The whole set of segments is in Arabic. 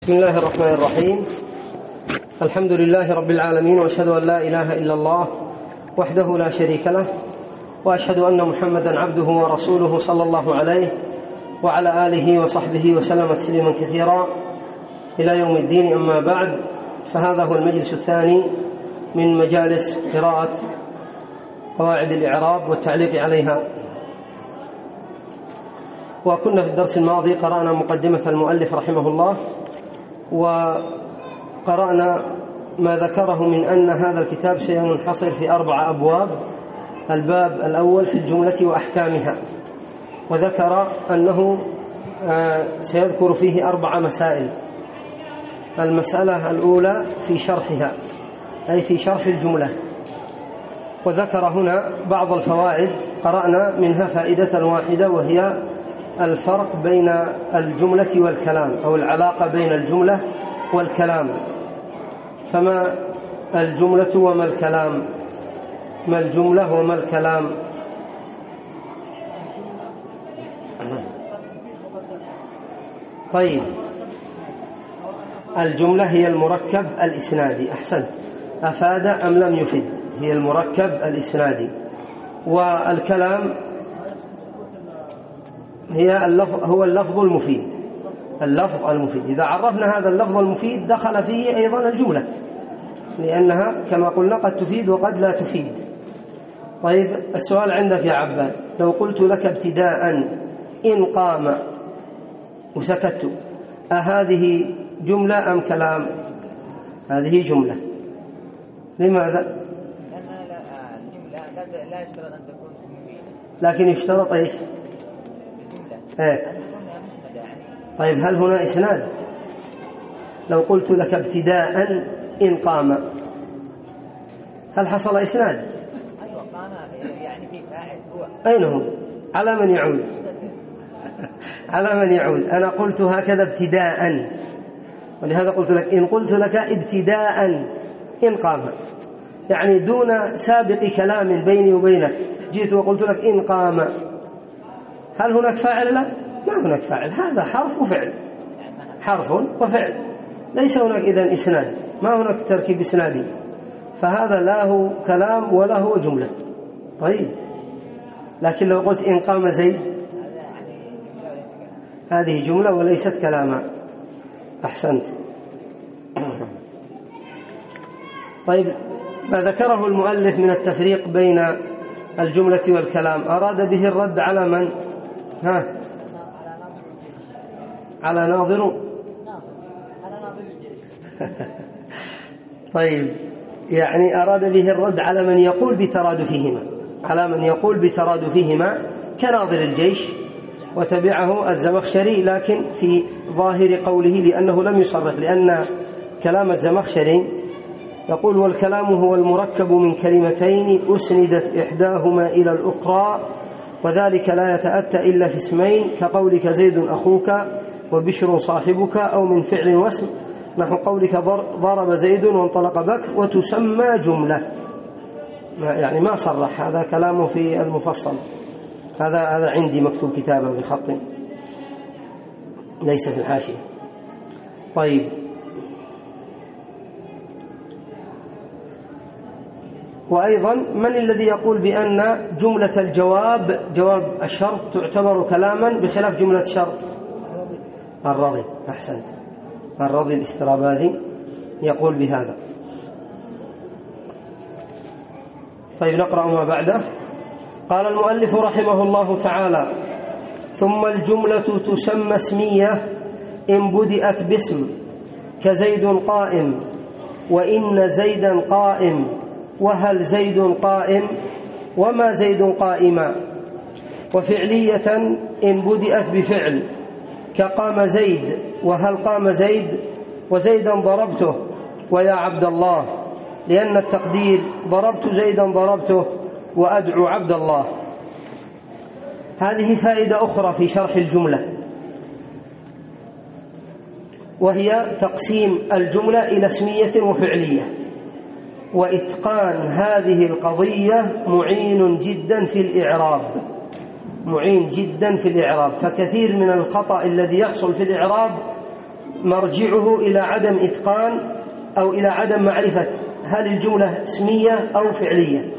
بسم الله الرحمن الرحيم. الحمد لله رب العالمين، وأشهد أن لا إله إلا الله وحده لا شريك له، وأشهد أن محمدا عبده ورسوله صلى الله عليه وعلى آله وصحبه وسلم تسليما كثيرا إلى يوم الدين. أما بعد، فهذا هو المجلس الثاني من مجالس قراءة قواعد الإعراب والتعليق عليها. وكنا في الدرس الماضي قرأنا مقدمة المؤلف رحمه الله، وقرأنا ما ذكره من أن هذا الكتاب سينحصر في 4 أبواب. الباب الأول في الجملة وأحكامها، وذكر أنه سيذكر فيه 4 مسائل. المسألة الأولى في شرحها، أي في شرح الجملة، وذكر هنا بعض الفوائد. قرأنا منها فائدة واحدة، وهي الفرق بين الجملة والكلام، أو العلاقة بين الجملة والكلام. فما الجملة وما الكلام؟ ما الجملة وما الكلام؟ طيب، الجملة هي المركب الإسنادي. أحسنت، أفاد أم لم يفد؟ هي المركب الإسنادي. والكلام هو اللفظ المفيد. اللفظ المفيد، إذا عرفنا هذا اللفظ المفيد دخل فيه أيضا الجملة، لأنها كما قلنا قد تفيد وقد لا تفيد. طيب، السؤال عندك يا عباد، لو قلت لك ابتداء إن قام وسكت، أهذه جملة أم كلام؟ هذه جملة. لماذا؟ الجملة لا يشترط أن تكون مفيدة، لكن يشترط إيش؟ طيب، هل هنا إسناد؟ لو قلت لك ابتداء إن قام، هل حصل إسناد؟ أيوة، قام يعني في فاعل هو. أين هو؟ على من يعود؟ على من يعود؟ أنا قلت هكذا ابتداء، ولهذا قلت لك إن قلت لك ابتداء إن قام، يعني دون سابق كلام بيني وبينك، جئت وقلت لك إن قام، هل هناك فاعل؟ لا، ما هناك فاعل. هذا حرف وفعل، حرف وفعل، ليس هناك إذن إسناد، ما هناك تركيب إسنادي، فهذا لا هو كلام ولا هو جملة. طيب، لكن لو قلت إن قام زيد، هذه جملة وليست كلاما. أحسنت. طيب، ما ذكره المؤلف من التفريق بين الجملة والكلام أراد به الرد على من؟ على ناظر. طيب، يعني أراد به الرد على من يقول بترادفهما، على من يقول بترادفهما كناظر الجيش، وتبعه الزمخشري، لكن في ظاهر قوله، لأنه لم يصرح، لأن كلام الزمخشري يقول: والكلام هو المركب من كلمتين أسندت إحداهما إلى الأخرى، وذلك لا يتأتى إلا في اسمين، كقولك زيد أخوك وبشر صاحبك، أو من فعل واسم، نحو قولك ضرب زيد وانطلق بكر، وتسمى جملة. يعني ما صرح، هذا كلامه في المفصل، هذا عندي مكتوب كتابا بخط، ليس في الحاشية. طيب، وأيضا من الذي يقول بأن جملة الجواب، جواب الشرط، تعتبر كلاما بخلاف جملة الشرط؟ الرضي. أحسنت، الرضي الاستراباذي يقول بهذا. طيب، نقرأ ما بعده. قال المؤلف رحمه الله تعالى: ثم الجملة تسمى اسمية إن بدأت باسم، كزيد قائم، وإن زيدا قائم، وهل زيد قائم، وما زيد قائما. وفعلية إن بدأت بفعل، كقام زيد، وهل قام زيد، وزيدا ضربته، ويا عبد الله، لأن التقدير ضربت زيدا ضربته، وأدعو عبد الله. هذه فائدة أخرى في شرح الجملة، وهي تقسيم الجملة إلى اسمية وفعلية. وإتقان هذه القضية معين جدا في الإعراب، معين جدا في الإعراب. فكثير من الخطأ الذي يحصل في الإعراب مرجعه إلى عدم إتقان أو إلى عدم معرفة هل الجملة اسمية أو فعلية.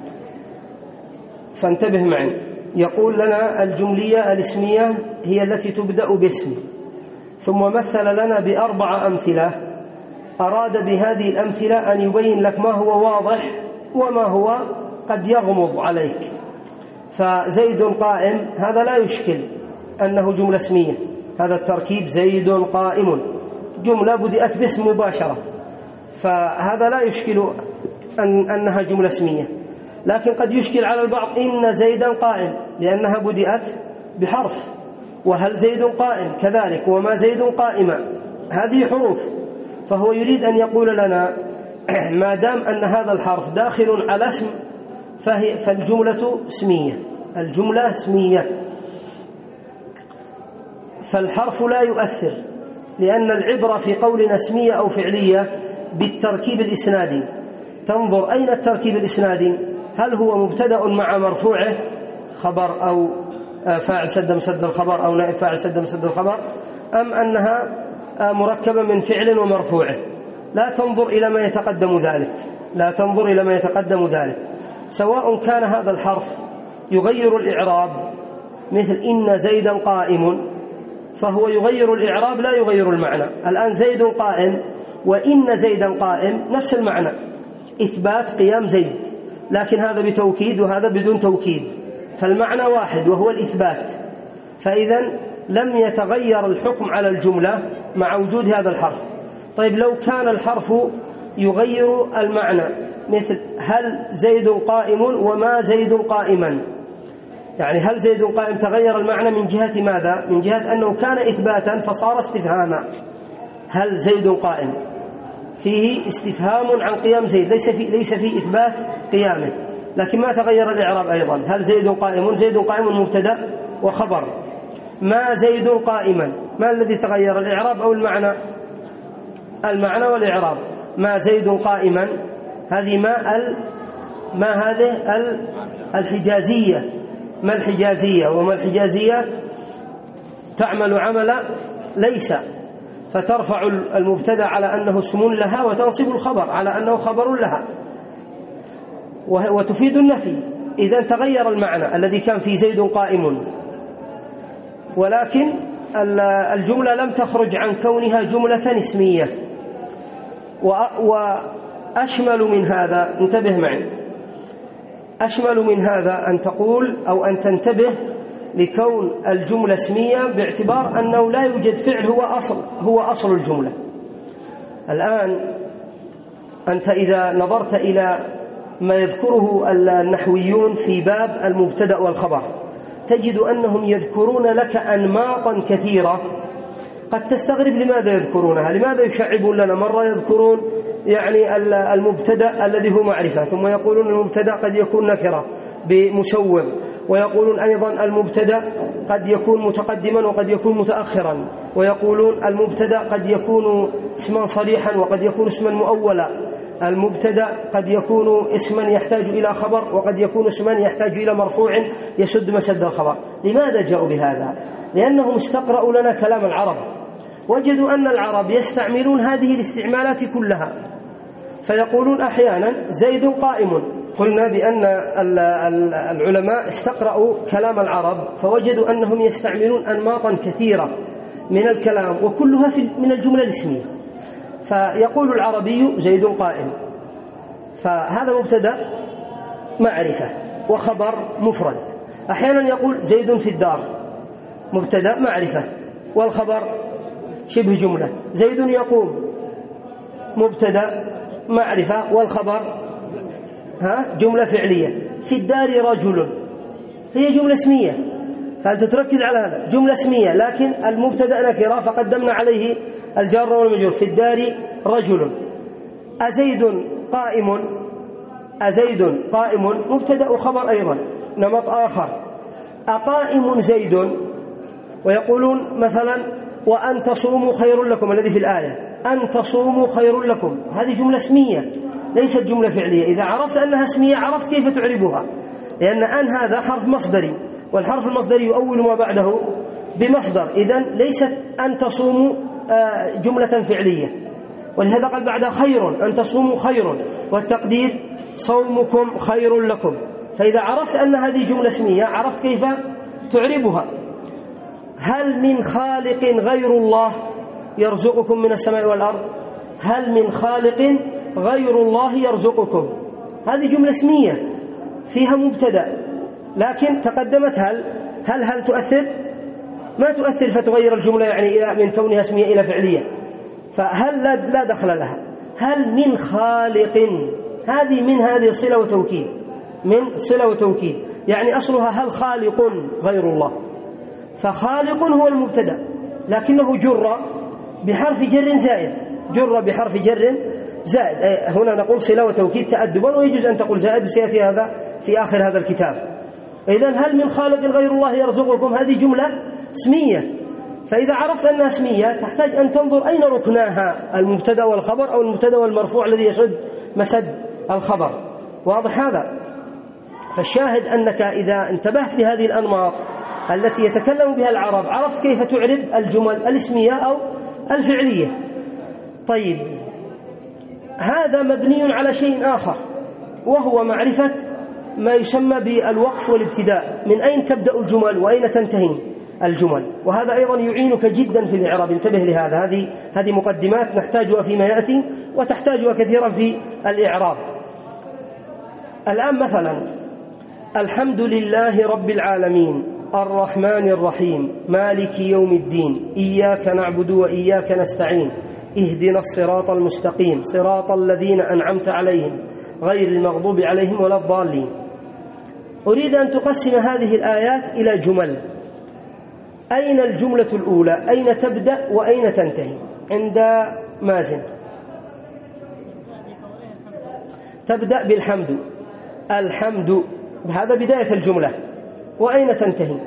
فانتبه معي، يقول لنا الجملية الاسمية هي التي تبدأ باسم، ثم مثل لنا ب4 أمثلة، أراد بهذه الأمثلة أن يبين لك ما هو واضح وما هو قد يغمض عليك. فزيد قائم هذا لا يشكل أنه جملة اسمية، هذا التركيب زيد قائم جملة بدأت باسم مباشرة، فهذا لا يشكل أنها جملة اسمية. لكن قد يشكل على البعض إن زيدا قائم لأنها بدأت بحرف، وهل زيد قائم كذلك، وما زيد قائمة، هذه حروف. فهو يريد أن يقول لنا ما دام أن هذا الحرف داخل على اسم فالجملة اسمية، الجملة اسمية، فالحرف لا يؤثر، لأن العبرة في قولنا اسمية أو فعلية بالتركيب الإسنادي. تنظر أين التركيب الإسنادي، هل هو مبتدأ مع مرفوعه خبر أو فاعل سد مسد الخبر أو نائب فاعل سد مسد الخبر، أم أنها مركبة من فعل ومرفوعه. لا تنظر إلى ما يتقدم ذلك، لا تنظر إلى ما يتقدم ذلك، سواء كان هذا الحرف يغير الإعراب مثل إن زيدا قائم، فهو يغير الإعراب لا يغير المعنى. الآن زيد قائم وإن زيدا قائم نفس المعنى، إثبات قيام زيد، لكن هذا بتوكيد وهذا بدون توكيد، فالمعنى واحد وهو الإثبات. فإذا لم يتغير الحكم على الجملة مع وجود هذا الحرف. طيب لو كان الحرف يغير المعنى مثل هل زيد قائم وما زيد قائما، يعني هل زيد قائم تغير المعنى من جهة ماذا؟ من جهة أنه كان إثباتا فصار استفهاما. هل زيد قائم فيه استفهام عن قيام زيد، ليس فيه إثبات قيامه، لكن ما تغير الإعراب أيضا. هل زيد قائم، زيد قائم مبتدأ وخبر، ما زيد قائما، ما الذي تغير، الإعراب أو المعنى؟ المعنى والإعراب. ما زيد قائما هذه ما هذه الحجازية. ما الحجازية؟ وما الحجازية تعمل عمل ليس، فترفع المبتدأ على أنه اسم لها وتنصب الخبر على أنه خبر لها، وتفيد النفي. إذن تغير المعنى الذي كان في زيد قائم، ولكن الجملة لم تخرج عن كونها جملة اسمية. وأشمل من هذا، انتبه معي، أشمل من هذا أن تقول أو أن تنتبه لكون الجملة اسمية باعتبار أنه لا يوجد فعل هو أصل الجملة. الآن أنت إذا نظرت إلى ما يذكره النحويون في باب المبتدأ والخبر تجد أنهم يذكرون لك أنماطا كثيرة قد تستغرب لماذا يذكرونها، لماذا يشعبون لنا. مرة يذكرون يعني المبتدأ الذي هو معرفة، ثم يقولون المبتدأ قد يكون نكرة بمشوب، ويقولون أيضا المبتدأ قد يكون متقدما وقد يكون متأخرا، ويقولون المبتدأ قد يكون اسما صريحا وقد يكون اسما مؤولا، المبتدأ قد يكون اسما يحتاج إلى خبر وقد يكون اسما يحتاج إلى مرفوع يسد مسد الخبر. لماذا جاءوا بهذا؟ لأنهم استقرأوا لنا كلام العرب، وجدوا أن العرب يستعملون هذه الاستعمالات كلها، فيقولون أحيانا زيد قائم. قلنا بأن العلماء استقرأوا كلام العرب فوجدوا أنهم يستعملون أنماطا كثيرة من الكلام وكلها من الجملة الاسمية. فيقول العربي زيد قائم، فهذا مبتدأ معرفة وخبر مفرد. أحيانا يقول زيد في الدار، مبتدأ معرفة والخبر شبه جملة. زيد يقوم، مبتدأ معرفة والخبر جملة فعلية. في الدار رجل، هي جملة اسمية، فأنت تركز على هذا، جملة اسمية لكن المبتدأ نكرة فقدمنا عليه الجار والمجرور. في الدار رجل. أزيد قائم، أزيد قائم مبتدأ وخبر أيضا، نمط آخر. أقائم زيد، ويقولون مثلا وأن تصوموا خير لكم الذي في الآية، أن تصوموا خير لكم، هذه جملة اسمية ليست جملة فعلية. إذا عرفت أنها اسمية عرفت كيف تعربها، لأن أن هذا حرف مصدري، والحرف المصدري يؤول ما بعده بمصدر. إذن ليست أن تصوموا جملة فعلية، ولهذا قال بعدها خير، أن تصوموا خير، والتقدير صومكم خير لكم. فإذا عرفت أن هذه جملة اسمية عرفت كيف تعربها. هل من خالق غير الله يرزقكم من السماء والأرض؟ هل من خالق غير الله يرزقكم؟ هذه جملة اسمية فيها مبتدأ، لكن تقدمت هل تؤثر؟ ما تؤثر فتغير الجملة يعني من كونها اسمية إلى فعلية، فهل لا دخل لها. هل من خالق، هذه صلة وتوكيد، من صلة وتوكيد، يعني أصلها هل خالق غير الله، فخالق هو المبتدأ لكنه جر بحرف جر زائد، جر بحرف جر زائد. هنا نقول صلة وتوكيد تأدبا، ويجوز أن تقول زائد، وسيأتي هذا في آخر هذا الكتاب. إذن هل من خالق غير الله يرزقكم، هذه جملة اسمية. فإذا عرفت أنها اسمية تحتاج أن تنظر أين ركناها، المبتدأ والخبر أو المبتدأ والمرفوع الذي يسد مسد الخبر. واضح هذا؟ فالشاهد أنك إذا انتبهت لهذه الأنماط التي يتكلم بها العرب عرفت كيف تعرب الجمل الاسمية أو الفعلية. طيب، هذا مبني على شيء آخر، وهو معرفة ما يسمى بالوقف والابتداء، من أين تبدأ الجمل وأين تنتهي الجمل، وهذا أيضا يعينك جدا في الإعراب. انتبه لهذا، هذه مقدمات نحتاجها فيما يأتي وتحتاجها كثيرا في الإعراب. الآن مثلا الحمد لله رب العالمين الرحمن الرحيم مالك يوم الدين إياك نعبد وإياك نستعين اهدنا الصراط المستقيم صراط الذين أنعمت عليهم غير المغضوب عليهم ولا الضالين. أريد أن تقسم هذه الآيات إلى جمل. أين الجملة الأولى؟ أين تبدأ وأين تنتهي؟ عند مازن تبدأ بالحمد، الحمد، هذا بداية الجملة. وأين تنتهي؟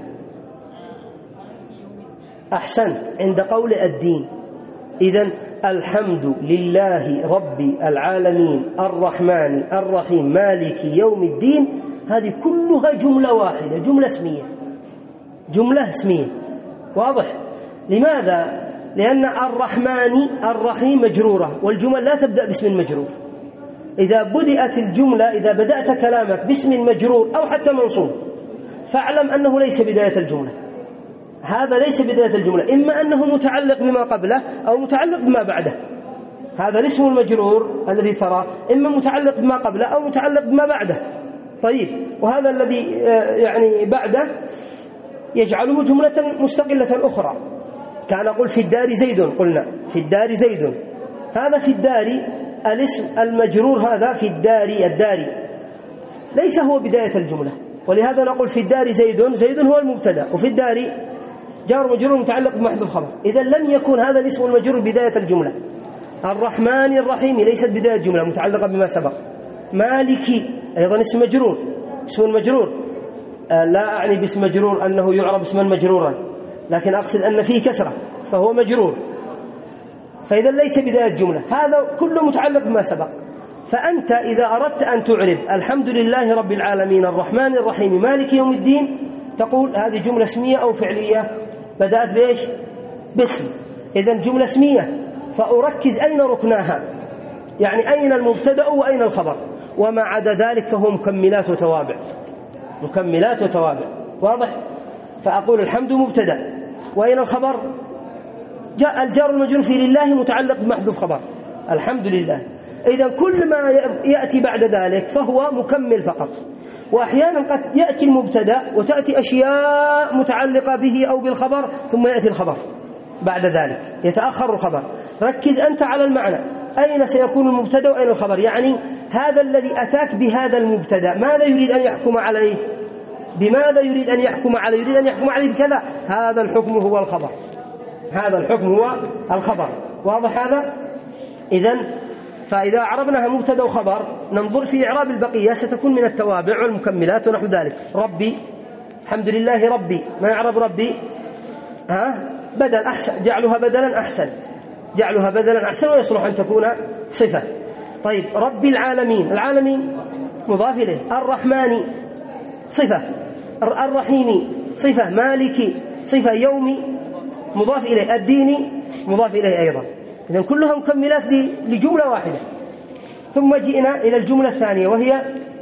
أحسنت، عند قول الدين. إذن الحمد لله رب العالمين الرحمن الرحيم مالك يوم الدين، هذه كلها جملة واحدة، جملة اسمية، جملة اسمية. واضح؟ لماذا؟ لأن الرحمن الرحيم مجرورة، والجمل لا تبدأ باسم مجرور. إذا بدأت الجملة، إذا بدأت كلامك باسم مجرور أو حتى منصوب فاعلم أنه ليس بداية الجملة، هذا ليس بداية الجملة، إما أنه متعلق بما قبله أو متعلق بما بعده. هذا الاسم المجرور الذي ترى إما متعلق بما قبله أو متعلق بما بعده. طيب، وهذا الذي يعني بعده يجعله جملة مستقلة أخرى، كان أقول في الدار زيد، قلنا في الدار زيد، هذا في الدار الاسم المجرور، هذا في الدار، الداري ليس هو بداية الجملة، ولهذا نقول في الدار زيد، زيد هو المبتدأ، وفي الدار جار مجرور متعلق بمحذوف خبر. إذا لم يكن هذا الاسم المجرور بداية الجملة. الرحمن الرحيم ليست بداية الجملة، متعلقة بما سبق. مالكي أيضا اسم مجرور، اسم مجرور، لا أعني باسم مجرور أنه يعرب اسما مجرورا، لكن أقصد أن فيه كسرة فهو مجرور، فإذا ليس بداية جملة، هذا كله متعلق بما سبق. فأنت إذا أردت أن تعرب الحمد لله رب العالمين الرحمن الرحيم مالك يوم الدين، تقول هذه جملة اسمية أو فعلية؟ بدأت بإيش؟ باسم. إذن جملة اسمية، فأركز أين ركناها، يعني أين المبتدأ وأين الخبر، وما عدا ذلك فهو مكملات وتوابع، مكملات وتوابع. واضح؟ فأقول الحمد مبتدأ، وأين الخبر؟ جاء الجار المجرور في لله متعلق بمحذوف خبر الحمد لله. إذا كل ما يأتي بعد ذلك فهو مكمل فقط. وأحيانا قد يأتي المبتدأ وتأتي أشياء متعلقة به أو بالخبر ثم يأتي الخبر بعد ذلك، يتأخر الخبر. ركز أنت على المعنى، أين سيكون المبتدأ وأين الخبر، يعني هذا الذي أتاك بهذا المبتدأ ماذا يريد أن يحكم عليه؟ بماذا يريد أن يحكم عليه؟ يريد أن يحكم عليه بكذا، هذا الحكم هو الخبر، هذا الحكم هو الخبر. واضح هذا؟ إذن فإذا عربناها مبتدأ وخبر ننظر في إعراب البقية، ستكون من التوابع والمكملات ونحو ذلك. ربي، الحمد لله ربي، ما يعرب ربي؟ بدل، أحسن، جعلها بدلا أحسن، جعلها بدلا أحسن، ويصلح أن تكون صفة. طيب، رب العالمين، العالمين مضاف إليه، الرحمن صفة، الرحيم صفة، مالك صفة، يومي مضاف إليه، الدين مضاف إليه أيضا. إذن كلها مكملات لجملة واحدة. ثم جئنا إلى الجملة الثانية وهي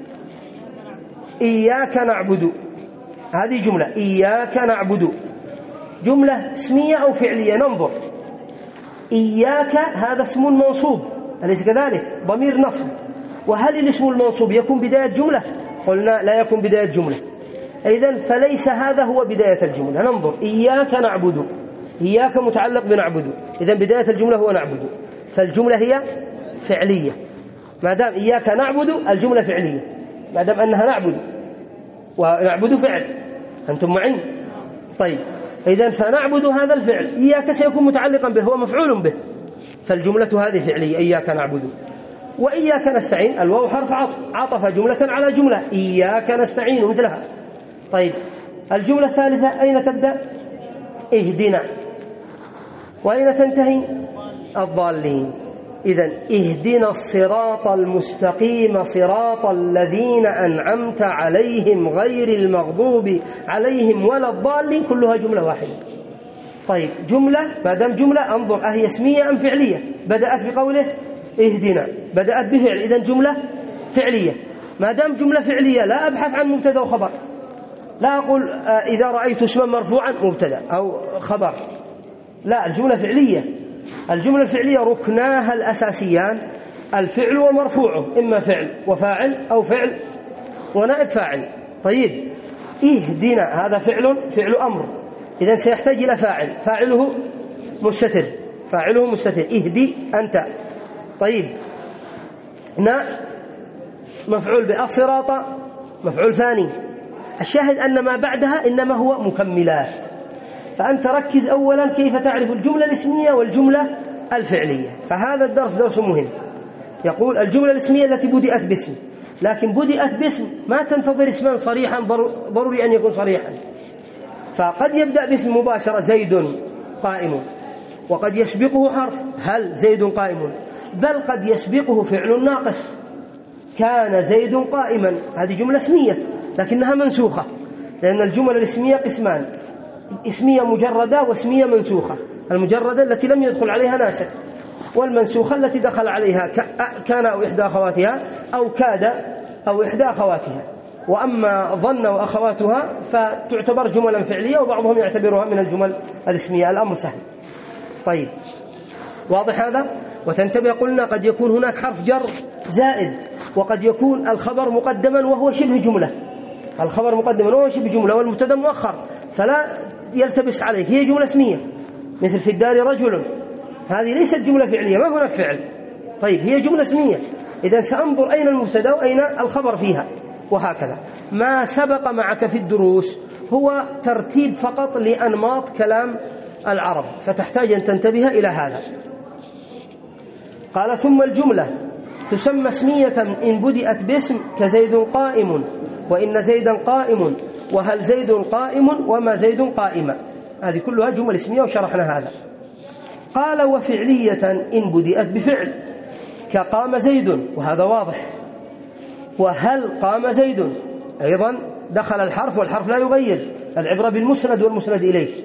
إياك نعبد. هذه جملة إياك نعبد، جملة اسمية أو فعلية؟ ننظر. إياك هذا اسم منصوب أليس كذلك؟ ضمير نصب. وهل الاسم المنصوب يكون بداية جملة؟ قلنا لا يكون بداية جملة. إذن فليس هذا هو بداية الجملة. ننظر إياك نعبد، إياك متعلق بنعبد، إذن بداية الجملة هو نعبد، فالجملة هي فعلية. ما دام إياك نعبد الجملة فعلية، ما دام أنها نعبد، ونعبد فعل، أنتم معين؟ طيب إذن فنعبد هذا الفعل، إياك سيكون متعلقا به، هو مفعول به، فالجملة هذه فعلية إياك نعبد. وإياك نستعين الواو حرف عطف، عطف جملة على جملة، إياك نستعين مثلها. طيب الجملة الثالثة أين تبدأ؟ اهدنا. وأين تنتهي؟ الضالين. إذن اهدنا الصراط المستقيم صراط الذين أنعمت عليهم غير المغضوب عليهم ولا الضالين، كلها جملة واحدة. طيب جملة، ما دام جملة أنظر أهي اسمية أم فعلية؟ بدأت بقوله اهدنا، بدأت بفعل، إذن جملة فعلية. ما دام جملة فعلية لا أبحث عن مبتدأ وخبر، لا أقول إذا رأيت اسما مرفوعا مبتدأ أو خبر، لا، الجملة فعلية. الجملة الفعلية ركناها الأساسيان الفعل ومرفوعه، إما فعل وفاعل أو فعل ونائب فاعل. طيب اهدنا هذا فعل أمر، إذن سيحتاج إلى فاعل، فاعله مستتر، فاعله مستتر، اهدي أنت. طيب مفعول بالصراط مفعول ثاني. الشاهد أن ما بعدها إنما هو مكملات، فأنت ركز أولا كيف تعرف الجملة الاسمية والجملة الفعلية. فهذا الدرس درس مهم. يقول الجملة الاسمية التي بدأت باسم، لكن بدأت باسم ما تنتظر اسما صريحا، ضروري أن يكون صريحا، فقد يبدأ باسم مباشرة زيد قائم، وقد يسبقه حرف هل زيد قائم، بل قد يسبقه فعل ناقص كان زيد قائما. هذه جملة اسمية لكنها منسوخة، لأن الجمل الاسمية قسمان، اسمية مجردة واسمية منسوخة. المجردة التي لم يدخل عليها ناسخ، والمنسوخة التي دخل عليها كان أو إحدى أخواتها أو كاد أو إحدى أخواتها. وأما ظن وأخواتها فتعتبر جملا فعلية، وبعضهم يعتبرها من الجمل الاسمية. الأمر سهل. طيب واضح هذا؟ وتنتبه قلنا قد يكون هناك حرف جر زائد، وقد يكون الخبر مقدما وهو شبه جملة، الخبر مقدما وهو شبه جملة والمبتدا مؤخر، فلا يلتبس عليك، هي جملة اسمية. مثل في الدار رجل، هذه ليست جملة فعلية، ما هناك فعل. طيب هي جملة اسمية، إذن سأنظر أين المبتدا وأين الخبر فيها، وهكذا. ما سبق معك في الدروس هو ترتيب فقط لأنماط كلام العرب، فتحتاج أن تنتبه إلى هذا. قال ثم الجملة تسمى اسمية إن بدأت باسم كزيد قائم، وإن زيدا قائم، وهل زيد قائم، وما زيد قائمة. هذه كلها جمل اسمية وشرحنا هذا. قال وفعلية إن بدأت بفعل كقام زيد، وهذا واضح، وهل قام زيد أيضا دخل الحرف والحرف لا يغير، العبرة بالمسند والمسند إليه.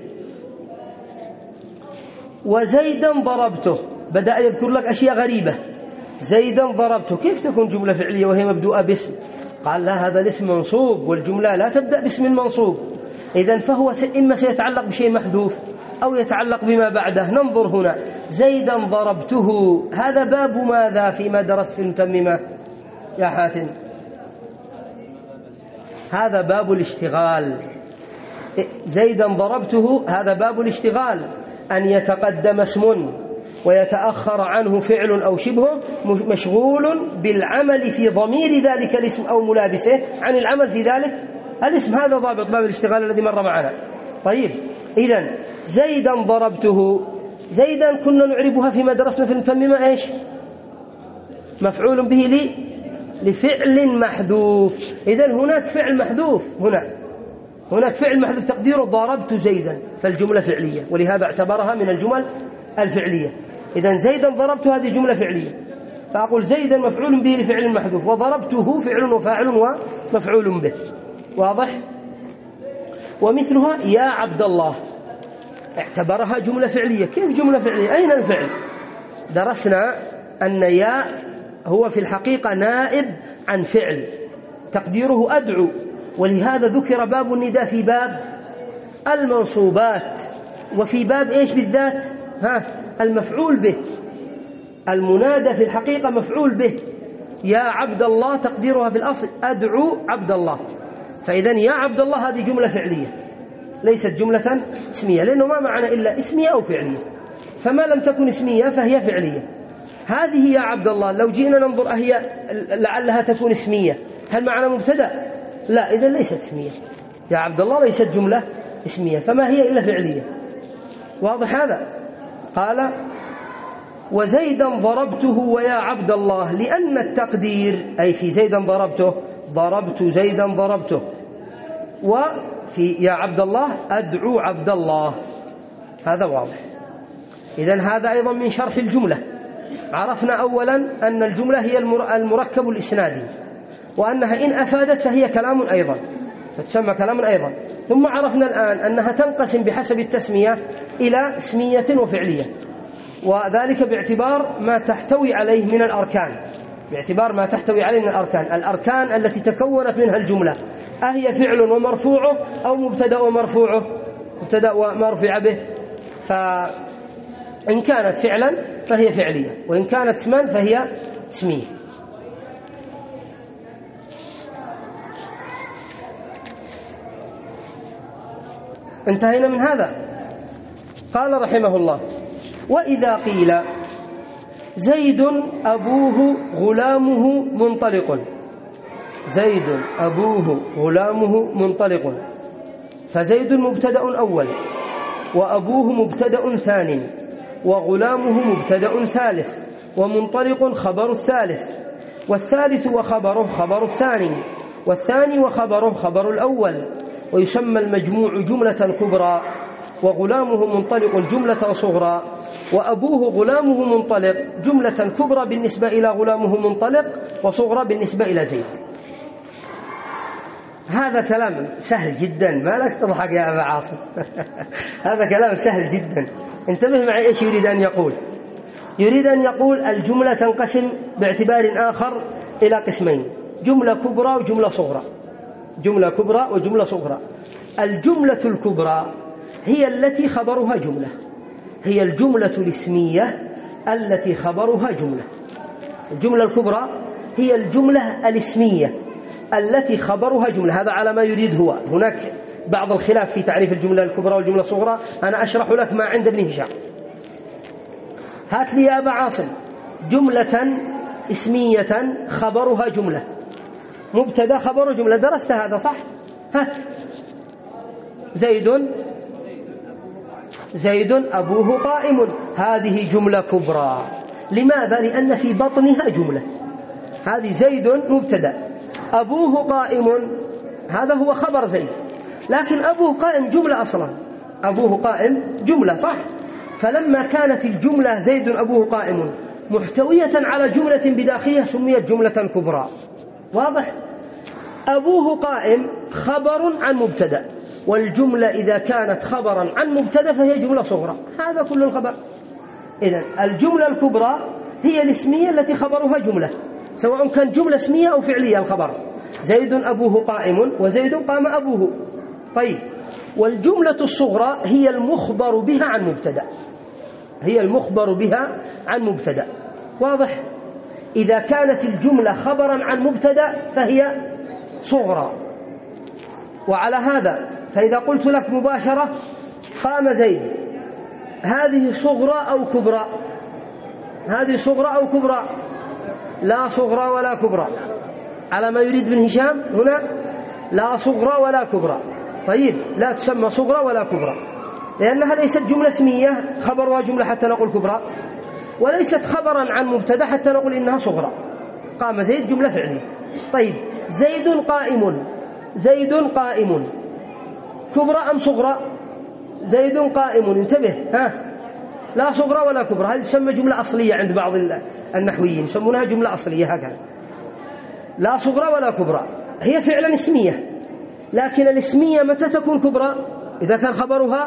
وزيدا ضربته، بدأ يذكر لك أشياء غريبة. زيدا ضربته كيف تكون جملة فعلية وهي مبدوءة باسم؟ قال لا، هذا الاسم منصوب والجملة لا تبدأ باسم منصوب، إذن فهو إما سيتعلق بشيء محذوف أو يتعلق بما بعده. ننظر هنا زيدا ضربته، هذا باب ماذا فيما درست في المتممة يا حاتم؟ هذا باب الاشتغال. زيدا ضربته هذا باب الاشتغال، أن يتقدم اسم ويتأخر عنه فعل أو شبهه، مشغول بالعمل في ضمير ذلك الاسم أو ملابسه عن العمل في ذلك الاسم. هذا ضابط باب الاشتغال الذي مر معنا. طيب إذن زيدا ضربته، زيدا كنا نعربها فيما درسنا في المتممة إيش؟ مفعول به لفعل محذوف. إذن هناك فعل محذوف، هناك فعل محذوف تقديره ضربت زيدا، فالجملة فعلية، ولهذا اعتبرها من الجمل الفعلية. إذن زيدا ضربت هذه جملة فعلية، فأقول زيدا مفعول به لفعل محذوف، وضربته فعل وفاعل ومفعول به. واضح؟ ومثلها يا عبد الله، اعتبرها جملة فعلية. كيف جملة فعلية؟ أين الفعل؟ درسنا أن يا هو في الحقيقة نائب عن فعل تقديره أدعو، ولهذا ذكر باب النداء في باب المنصوبات، وفي باب إيش بالذات؟ المفعول به. المنادى في الحقيقة مفعول به. يا عبد الله تقديرها في الأصل أدعو عبد الله، فإذا يا عبد الله هذه جملة فعلية ليست جملة اسمية، لأنه ما معنى إلا اسمية أو فعلية، فما لم تكن اسمية فهي فعلية. هذه يا عبد الله لو جئنا ننظر أهي لعلها تكون اسمية، هل معنى مبتدأ؟ لا، إذا ليست اسمية. يا عبد الله ليست جملة اسمية، فما هي إلا فعلية. واضح هذا؟ قال وزيدا ضربته ويا عبد الله، لأن التقدير أي في زيدا ضربته، ضربت زيدا ضربته، وفي يا عبد الله أدعو عبد الله. هذا واضح. إذن هذا أيضا من شرح الجملة. عرفنا أولا أن الجملة هي المركب الإسنادي، وأنها إن أفادت فهي كلام أيضا، فتسمى كلاما أيضا. ثم عرفنا الآن أنها تنقسم بحسب التسمية إلى اسمية وفعلية، وذلك باعتبار ما تحتوي عليه من الأركان، باعتبار ما تحتوي عليه من الأركان. الأركان التي تكونت منها الجملة أهي فعل ومرفوعه أو مبتدأ ومرفوعه، مبتدأ ومرفوع به. فإن كانت فعلا فهي فعلية، وإن كانت اسما فهي اسمية. انتهينا من هذا. قال رحمه الله وإذا قيل زيد أبوه غلامه منطلق، زيد أبوه غلامه منطلق، فزيد مبتدأ أول، وأبوه مبتدأ ثاني، وغلامه مبتدأ ثالث، ومنطلق خبر الثالث، والثالث وخبره خبر الثاني، والثاني وخبره خبر الأول، ويسمى المجموع جملة كبرى، وغلامه منطلق جملة صغرى، وأبوه غلامه منطلق جملة كبرى بالنسبة إلى غلامه منطلق، وصغرى بالنسبة إلى زيد. هذا كلام سهل جدا، ما لك تضحك يا أبا عاصم. هذا كلام سهل جدا. انتبه معي إيش يريد أن يقول. يريد أن يقول الجملة تنقسم باعتبار آخر إلى قسمين، جملة كبرى وجملة صغرى، جملة كبرى وجملة صغرى. الجملة الكبرى هي التي خبرها جملة، هي الجملة الاسمية التي خبرها جملة. الجملة الكبرى هي الجملة الاسمية التي خبرها جملة. هذا على ما يريد هو. هناك بعض الخلاف في تعريف الجملة الكبرى والجملة الصغرى، أنا أشرح لك ما عند ابن هشام. هات لي يا أبا عاصم جملة اسمية خبرها جملة، مبتدا خبر جملة، درست هذا صح؟ هات زيد أبوه قائم، هذه جملة كبرى. لماذا؟ لأن في بطنها جملة. هذه زيد مبتدا، أبوه قائم هذا هو خبر زيد، لكن أبوه قائم جملة أصلا، أبوه قائم جملة صح؟ فلما كانت الجملة زيد أبوه قائم محتوية على جملة بداخلها سميت جملة كبرى. واضح؟ أبوه قائم خبر عن مبتدا، والجملة إذا كانت خبرا عن مبتدا فهي جملة صغرى. هذا كل الخبر. إذن الجملة الكبرى هي الاسمية التي خبرها جملة، سواء كان جملة اسمية أو فعلية. الخبر زيد أبوه قائم، وزيد قام أبوه. طيب، والجملة الصغرى هي المخبر بها عن مبتدا، هي المخبر بها عن مبتدا. واضح؟ إذا كانت الجملة خبرا عن مبتدا فهي صغرى. وعلى هذا فإذا قلت لك مباشرة قام زيد، هذه صغرى أو كبرى؟ هذه صغرى أو كبرى؟ لا صغرى ولا كبرى، على ما يريد ابن هشام هنا، لا صغرى ولا كبرى. طيب، لا تسمى صغرى ولا كبرى لأنها ليست جملة اسمية خبرها جملة حتى نقول كبرى، وليست خبرا عن مبتدا حتى نقول إنها صغرى. قام زيد جملة فعلية. طيب، زيد قائم، زيد قائم كبرى أم صغرى؟ زيد قائم، انتبه، لا صغرى ولا كبرى. هذه تسمى جملة أصلية عند بعض النحويين، يسمونها جملة أصلية هكذا، لا صغرى ولا كبرى. هي فعلا اسمية، لكن الاسمية متى تكون كبرى؟ إذا كان خبرها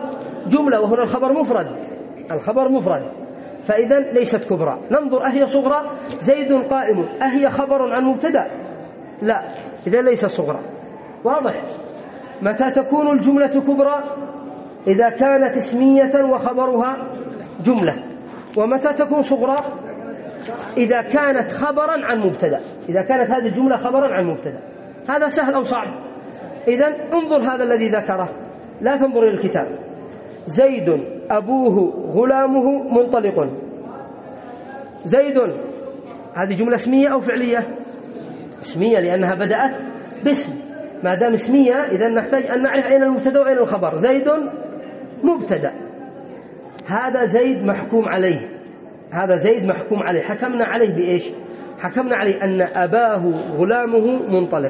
جملة وهنا الخبر مفرد، الخبر مفرد، فإذا ليست كبرى. ننظر أهي صغرى؟ زيد قائم، أهي خبر عن مبتدأ؟ لا، إذا ليس صغرى. واضح؟ متى تكون الجملة كبرى؟ إذا كانت اسمية وخبرها جملة. ومتى تكون صغرى؟ إذا كانت خبرا عن مبتدأ، إذا كانت هذه الجملة خبرا عن مبتدأ. هذا سهل أو صعب؟ إذن انظر هذا الذي ذكره، لا تنظر إلى الكتاب. زيد أبوه غلامه منطلق. زيد هذه جملة اسمية أو فعلية؟ اسمية، لأنها بدأت باسم. ما دام اسمية إذن نحتاج أن نعرف أين المبتدأ وأين الخبر. زيد مبتدأ، هذا زيد محكوم عليه، هذا زيد محكوم عليه. حكمنا عليه بإيش؟ حكمنا عليه أن أباه غلامه منطلق.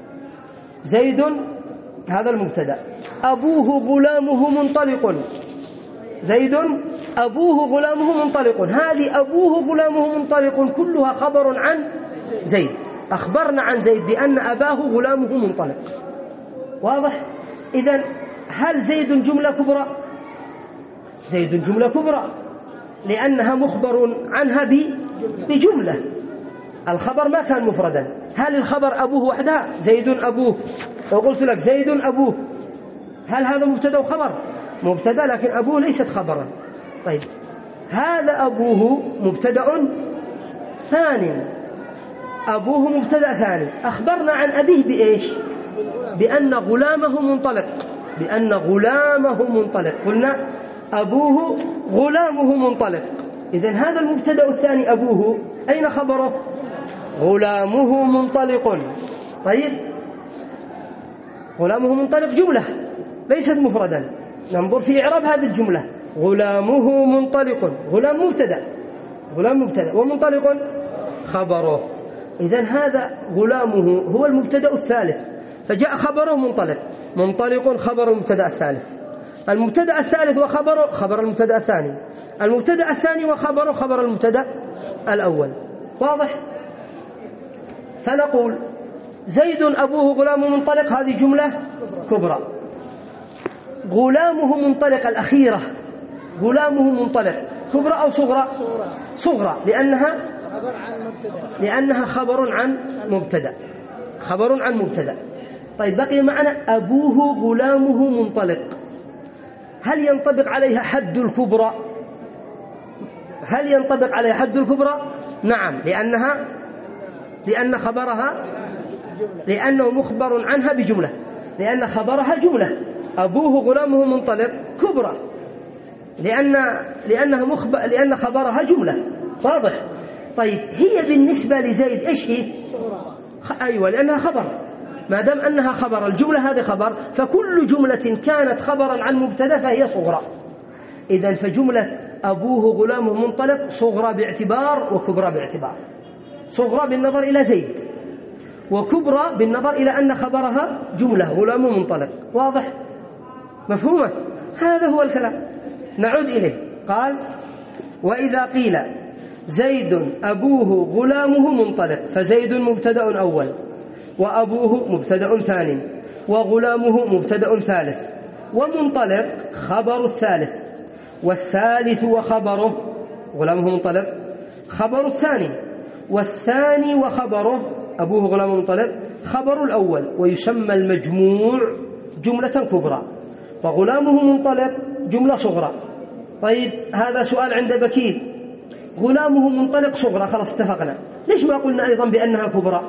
زيد هذا المبتدأ، أبوه غلامه منطلق. زيد أبوه غلامه منطلق، هذه أبوه غلامه منطلق كلها خبر عن زيد. أخبرنا عن زيد بأن أباه غلامه منطلق. واضح؟ إذن هل زيد جملة كبرى؟ زيد جملة كبرى لأنها مخبر عنها بجملة. الخبر ما كان مفردا. هل الخبر أبوه وحدها؟ زيد أبوه. لو قلت لك زيد أبوه، هل هذا مبتدأ وخبر؟ مبتدأ، لكن أبوه ليست خبرا. طيب هذا أبوه مبتدأ ثاني، أبوه مبتدأ ثاني. أخبرنا عن أبيه بإيش؟ بأن غلامه منطلق، بأن غلامه منطلق. قلنا أبوه غلامه منطلق. إذن هذا المبتدأ الثاني أبوه أين خبره؟ غلامه منطلق. طيب غلامه منطلق جملة ليست مفردا. ننظر في إعراب هذه الجملة. غلامه منطلق، غلام مبتدأ، غلام مبتدأ، ومنطلق خبره. إذن هذا غلامه هو المبتدأ الثالث، فجاء خبره منطلق. منطلق خبر المبتدأ الثالث، المبتدأ الثالث وخبره خبر المبتدأ الثاني، المبتدأ الثاني وخبره خبر المبتدأ الأول. واضح؟ فنقول زيد أبوه غلامه منطلق، هذه جملة كبرى. غلامه منطلق الأخيرة، غلامه منطلق كبرى أو صغرى؟ صغرى، لأنها خبر عن مبتدأ، خبر عن مبتدأ. طيب بقي معنا أبوه غلامه منطلق، هل ينطبق عليها حد الكبرى؟ هل ينطبق عليها حد الكبرى؟ نعم، لأن خبرها، لأنه مخبر عنها بجملة، لأن خبرها جملة. أبوه غلامه منطلق كبرى لأن خبرها جملة. واضح؟ طيب هي بالنسبة لزيد إيش هي؟ أيوة، لأنها خبر. ما دام أنها خبر، الجملة هذه خبر، فكل جملة كانت خبرا عن مبتدأ فهي صغرى. إذن فجملة أبوه غلامه منطلق صغرى باعتبار وكبرى باعتبار. صغرى بالنظر إلى زيد، وكبرى بالنظر إلى أن خبرها جملة غلامه منطلق. واضح؟ مفهومة؟ هذا هو الكلام. نعود إليه. قال وإذا قيل زيد أبوه غلامه منطلق، فزيد مبتدأ أول، وأبوه مبتدأ ثاني، وغلامه مبتدأ ثالث، ومنطلق خبر الثالث، والثالث وخبره غلامه منطلق خبر الثاني، والثاني وخبره أبوه غلامه منطلق خبر الأول، ويسمى المجموع جملة كبرى، وغلامه منطلق جملة صغرى. طيب هذا سؤال عند بكير، غلامه منطلق صغرى، خلاص اتفقنا، ليش ما قلنا أيضا بأنها كبرى؟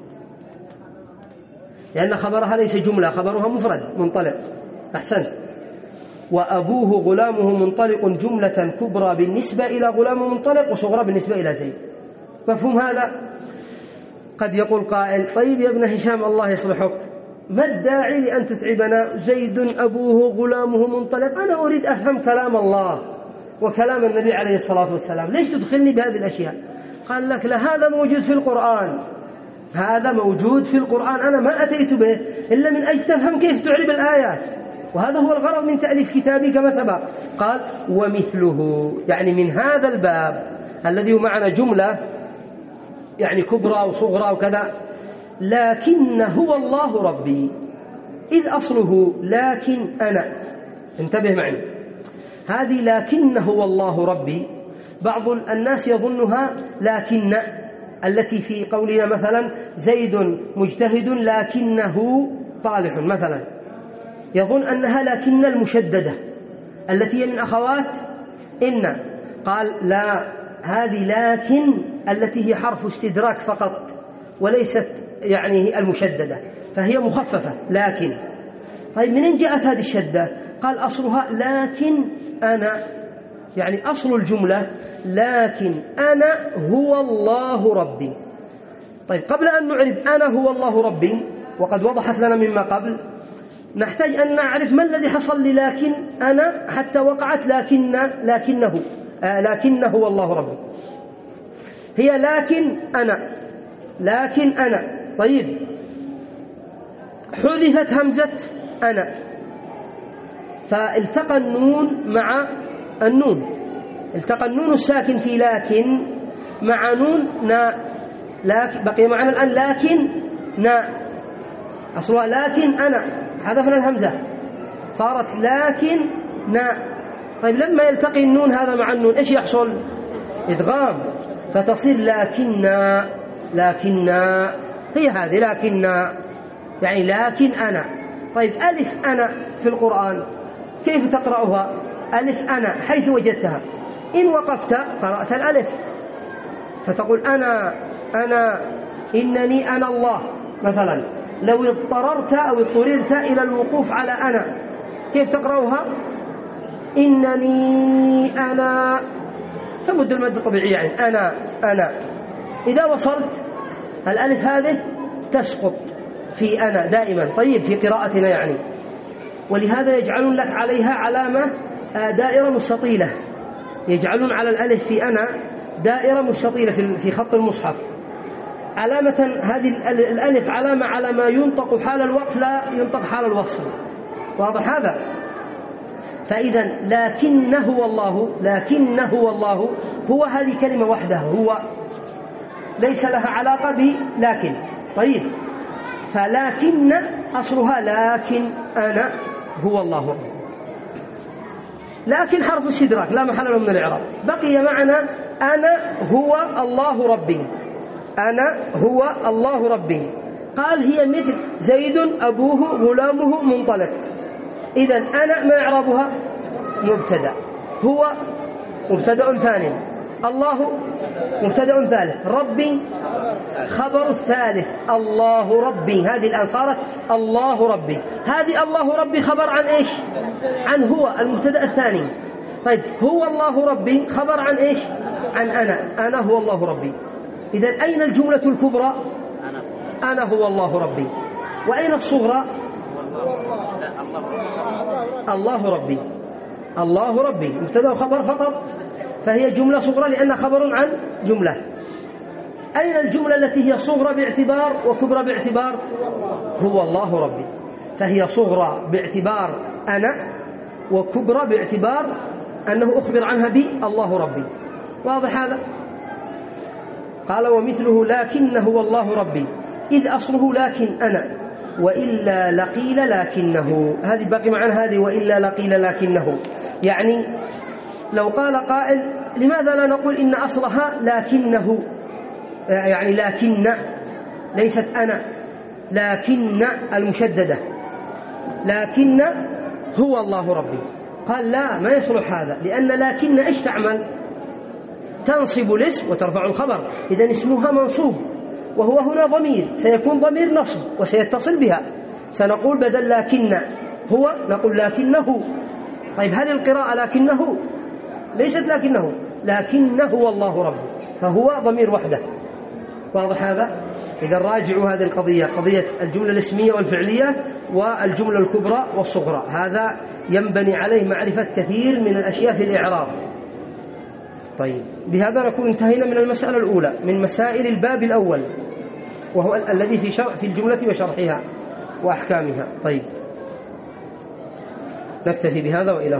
لأن خبرها ليس جملة، خبرها مفرد منطلق. أحسنت. وأبوه غلامه منطلق جملة كبرى بالنسبة إلى غلامه منطلق، وصغرى بالنسبة إلى زيد. مفهوم هذا؟ قد يقول قائل طيب يا ابن هشام الله يصلحك، ما الداعي لأن تتعبنا؟ زيد أبوه غلامه منطلق، أنا أريد أفهم كلام الله وكلام النبي عليه الصلاة والسلام، ليش تدخلني بهذه الأشياء؟ قال لك لا، هذا موجود في القرآن، هذا موجود في القرآن، أنا ما أتيت به إلا من أجل تفهم كيف تعرب الآيات، وهذا هو الغرض من تأليف كتابي كما سبق. قال ومثله، يعني من هذا الباب الذي هو معنا جملة يعني كبرى وصغرى وكذا، لكن هو الله ربي، إذ أصله لكن أنا، انتبه معي، هذه لكن هو الله ربي، بعض الناس يظنها لكن التي في قولنا مثلا زيد مجتهد لكنه طالح مثلا، يظن أنها لكن المشددة التي هي من أخوات إن. قال لا، هذه لكن التي هي حرف استدراك فقط وليست يعني المشددة، فهي مخففة لكن. طيب منين جاءت هذه الشدة؟ قال أصلها لكن أنا، يعني أصل الجملة لكن أنا هو الله ربي. طيب قبل أن نعرف أنا هو الله ربي، وقد وضحت لنا مما قبل، نحتاج أن نعرف ما الذي حصل للكن أنا حتى وقعت لكنه هو الله ربي. هي لكن أنا. طيب حذفت همزة أنا، فالتقى النون مع النون، التقى النون الساكن في لكن مع نون لكن بقي معنا الآن لكن أصلها لكن أنا، حذفنا الهمزة صارت لكن طيب لما يلتقي النون هذا مع النون إيش يحصل؟ إدغام، فتصير لكن هي هذه لكن، يعني لكن أنا. طيب ألف أنا في القرآن كيف تقرأها؟ ألف أنا حيث وجدتها، إن وقفت قرأت الألف، فتقول أنا إنني أنا الله مثلا. لو اضطررت أو اضطررت إلى الوقوف على أنا كيف تقرأها؟ إنني أنا، تمد المد الطبيعي، يعني أنا. إذا وصلت الألف هذه تسقط في أنا دائما. طيب في قراءتنا يعني، ولهذا يجعلون لك عليها علامة دائرة مستطيلة، يجعلون على الألف في أنا دائرة مستطيلة في خط المصحف، علامة هذه الألف علامة على ما ينطق حال الوقف لا ينطق حال الوصل. واضح هذا؟ فإذا لكنه والله هو هذه كلمة واحدة، هو ليس لها علاقة بلكن. طيب فلكن أصلها لكن أنا هو الله ربي، لكن حرف استدراك لا محل له من الإعراب. بقي معنا أنا هو الله ربي، أنا هو الله ربي. قال هي مثل زيد أبوه غلامه منطلق. إذن أنا ما إعرابها؟ مبتدأ، هو مبتدأ ثاني، الله مبتدأ ثالث، ربي خبر الثالث، الله ربي. هذه الآن صارت الله ربي، هذه الله ربي خبر عن إيش؟ عن هو المبتدأ الثاني. طيب هو الله ربي خبر عن إيش؟ عن أنا هو الله ربي. إذن أين الجملة الكبرى؟ أنا هو الله ربي. وأين الصغرى؟ الله ربي مبتدأ وخبر فقط، فهي جملة صغرى لأنها خبر عن جملة. أين الجملة التي هي صغرى باعتبار وكبرى باعتبار؟ هو الله ربي، فهي صغرى باعتبار أنا وكبرى باعتبار أنه أخبر عنها بالله ربي. واضح هذا؟ قال ومثله لكنه والله ربي إذ أصله لكن أنا وإلا لقيل لكنه. هذه باقي معنا هذه وإلا لقيل لكنه، يعني لو قال قائل لماذا لا نقول إن أصلها لكنه، يعني لكن ليست أنا، لكن المشددة، لكن هو الله ربي. قال لا، ما يصلح هذا، لأن لكن إيش تعمل؟ تنصب الاسم وترفع الخبر، إذن اسمها منصوب، وهو هنا ضمير، سيكون ضمير نصب وسيتصل بها. سنقول بدل لكن هو نقول لكنه. طيب هل القراءة لكنه؟ ليست لكنه والله ربي، فهو ضمير وحده. واضح هذا؟ إذا راجعوا هذه القضية، قضية الجملة الاسمية والفعلية والجملة الكبرى والصغرى، هذا ينبني عليه معرفة كثير من الأشياء في الإعراب. طيب بهذا نكون انتهينا من المسألة الأولى من مسائل الباب الأول، وهو الذي في الجملة وشرحها وأحكامها. طيب نكتفي بهذا وإلى